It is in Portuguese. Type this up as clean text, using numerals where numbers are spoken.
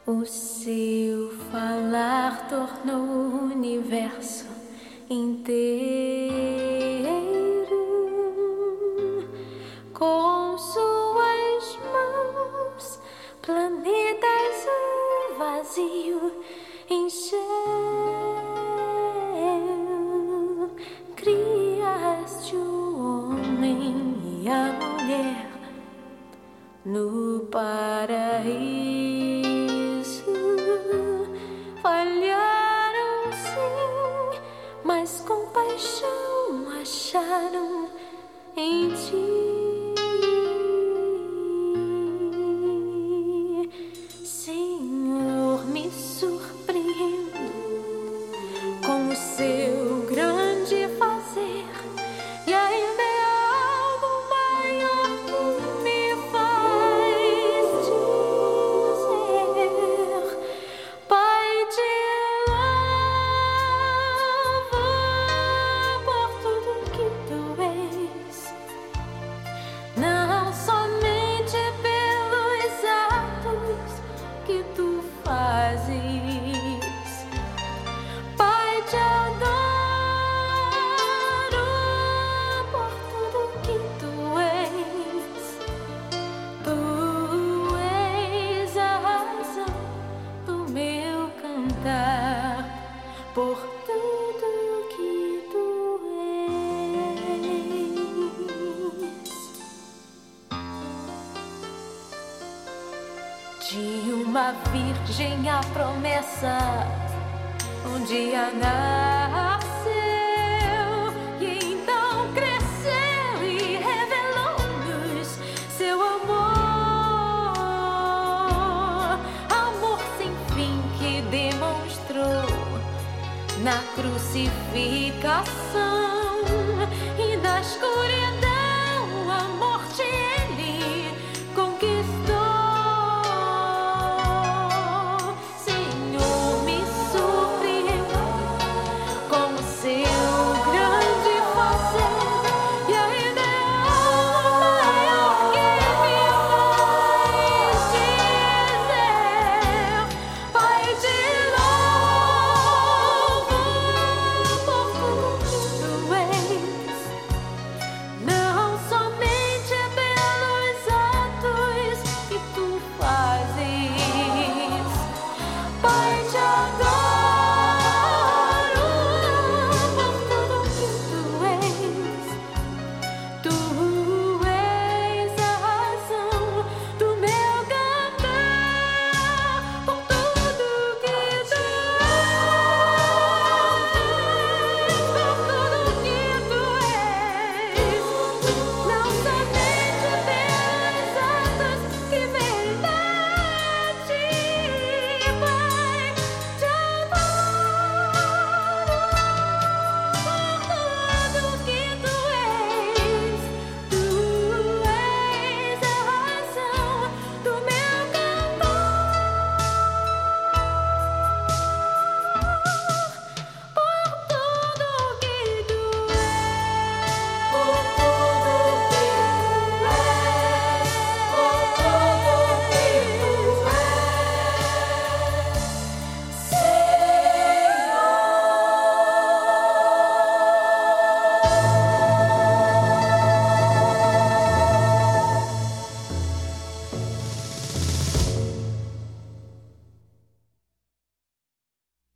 O seu falar tornou o universo inteiro com suas mãos, planetas o vazio encheu. Criaste o homem e a mulher no paraíso. Falharam sim, mas compaixão acharam em ti. Senhor, me surpreendo com o seu grande fazer, e ainda é algo maior que me faz dizer: Pai, te louvo por tudo que tu és, não somente pelos atos que tu fazes. Pai, te adoro por tudo que tu és. Tu és a razão do meu cantar, por tudo que tu és. De uma virgem a promessa um dia nasceu, e então cresceu e revelou-nos seu amor, amor sem fim que demonstrou na crucificação.